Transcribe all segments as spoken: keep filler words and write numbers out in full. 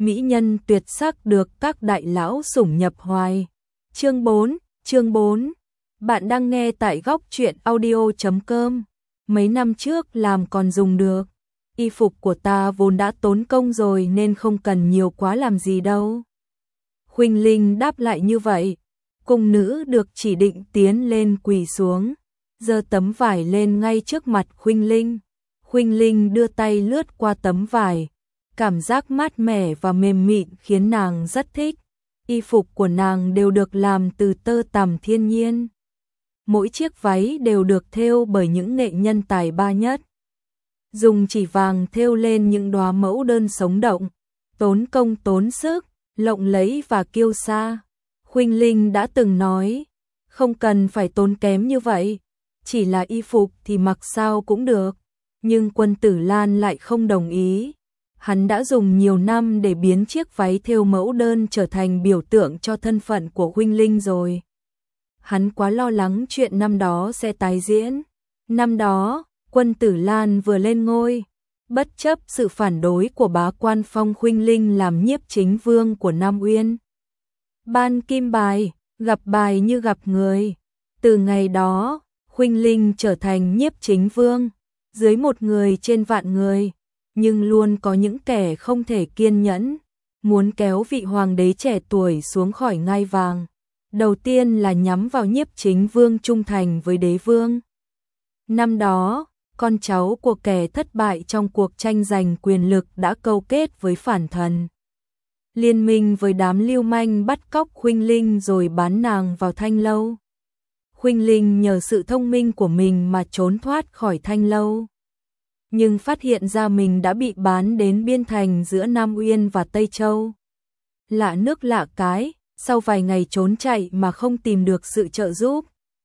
mỹ nhân tuyệt sắc được các đại lão sủng nhập hoài. Chương bốn, chương bốn. Bạn đang nghe tại góc truyện audio chấm com. Mấy năm trước làm còn dùng được. Y phục của ta vốn đã tốn công rồi nên không cần nhiều quá làm gì đâu. Khuynh Linh đáp lại như vậy. Cung nữ được chỉ định tiến lên quỳ xuống, giơ tấm vải lên ngay trước mặt Khuynh Linh. Khuynh Linh đưa tay lướt qua tấm vải, cảm giác mát mẻ và mềm mịn khiến nàng rất thích. Y phục của nàng đều được làm từ tơ tằm thiên nhiên. Mỗi chiếc váy đều được thêu bởi những nghệ nhân tài ba nhất. Dùng chỉ vàng thêu lên những đóa mẫu đơn sống động, tốn công tốn sức, lộng lẫy và kiêu sa. Khuynh Linh đã từng nói, không cần phải tốn kém như vậy, chỉ là y phục thì mặc sao cũng được. Nhưng Quân Tử Lan lại không đồng ý. Hắn đã dùng nhiều năm để biến chiếc váy thêu mẫu đơn trở thành biểu tượng cho thân phận của Khuynh Linh rồi. Hắn quá lo lắng chuyện năm đó sẽ tái diễn. Năm đó, Quân Tử Lan vừa lên ngôi, bất chấp sự phản đối của bá quan phong Khuynh Linh làm nhiếp chính vương của Nam Uyên. Ban kim bài, gặp bài như gặp người. Từ ngày đó, Khuynh Linh trở thành nhiếp chính vương, dưới một người trên vạn người. Nhưng luôn có những kẻ không thể kiên nhẫn, muốn kéo vị hoàng đế trẻ tuổi xuống khỏi ngai vàng. Đầu tiên là nhắm vào nhiếp chính vương trung thành với đế vương. Năm đó, con cháu của kẻ thất bại trong cuộc tranh giành quyền lực đã câu kết với phản thần, liên minh với đám lưu manh bắt cóc Khuynh Linh rồi bán nàng vào thanh lâu. Khuynh Linh nhờ sự thông minh của mình mà trốn thoát khỏi thanh lâu, nhưng phát hiện ra mình đã bị bán đến biên thành giữa Nam Uyên và Tây Châu. Lạ nước lạ cái, sau vài ngày trốn chạy mà không tìm được sự trợ giúp,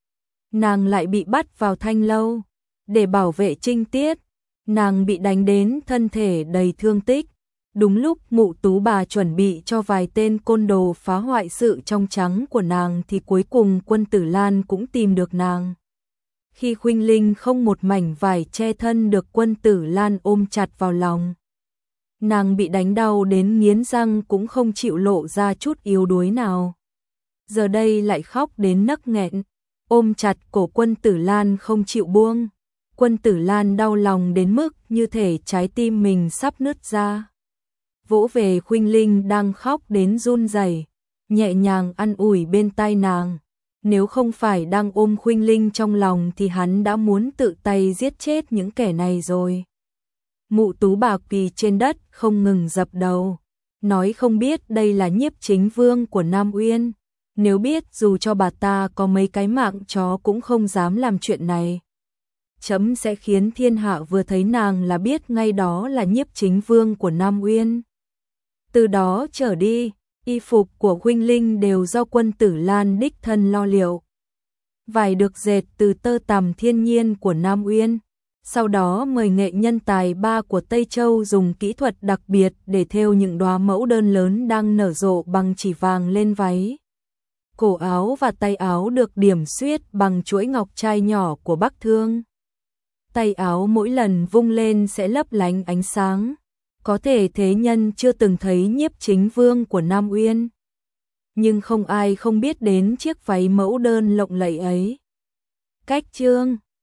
nàng lại bị bắt vào thanh lâu. Để bảo vệ trinh tiết, nàng bị đánh đến thân thể đầy thương tích. Đúng lúc Mụ Tú bà chuẩn bị cho vài tên côn đồ phá hoại sự trong trắng của nàng thì cuối cùng Quân Tử Lan cũng tìm được nàng. Khi Khuynh Linh không một mảnh vải che thân được Quân Tử Lan ôm chặt vào lòng. Nàng bị đánh đau đến nghiến răng cũng không chịu lộ ra chút yếu đuối nào. Giờ đây lại khóc đến nấc nghẹn, ôm chặt cổ Quân Tử Lan không chịu buông. Quân Tử Lan đau lòng đến mức như thể trái tim mình sắp nứt ra. Vỗ về Khuynh Linh đang khóc đến run rẩy, nhẹ nhàng an ủi bên tai nàng. Nếu không phải đang ôm Khuynh Linh trong lòng thì hắn đã muốn tự tay giết chết những kẻ này rồi. Mụ Tú bà quỳ trên đất không ngừng dập đầu, nói không biết đây là nhiếp chính vương của Nam Uyên. Nếu biết dù cho bà ta có mấy cái mạng chó cũng không dám làm chuyện này. Chấm sẽ khiến thiên hạ vừa thấy nàng là biết ngay đó là nhiếp chính vương của Nam Uyên. Từ đó trở đi, y phục của Khuynh Linh đều do Quân Tử Lan đích thân lo liệu. Vải được dệt từ tơ tằm thiên nhiên của Nam Uyên. Sau đó mời nghệ nhân tài ba của Tây Châu dùng kỹ thuật đặc biệt để thêu những đóa mẫu đơn lớn đang nở rộ bằng chỉ vàng lên váy. Cổ áo và tay áo được điểm xuyết bằng chuỗi ngọc trai nhỏ của Bắc Thương. Tay áo mỗi lần vung lên sẽ lấp lánh ánh sáng. Có thể thế nhân chưa từng thấy nhiếp chính vương của Nam Uyên. Nhưng không ai không biết đến chiếc váy mẫu đơn lộng lẫy ấy. Cách chương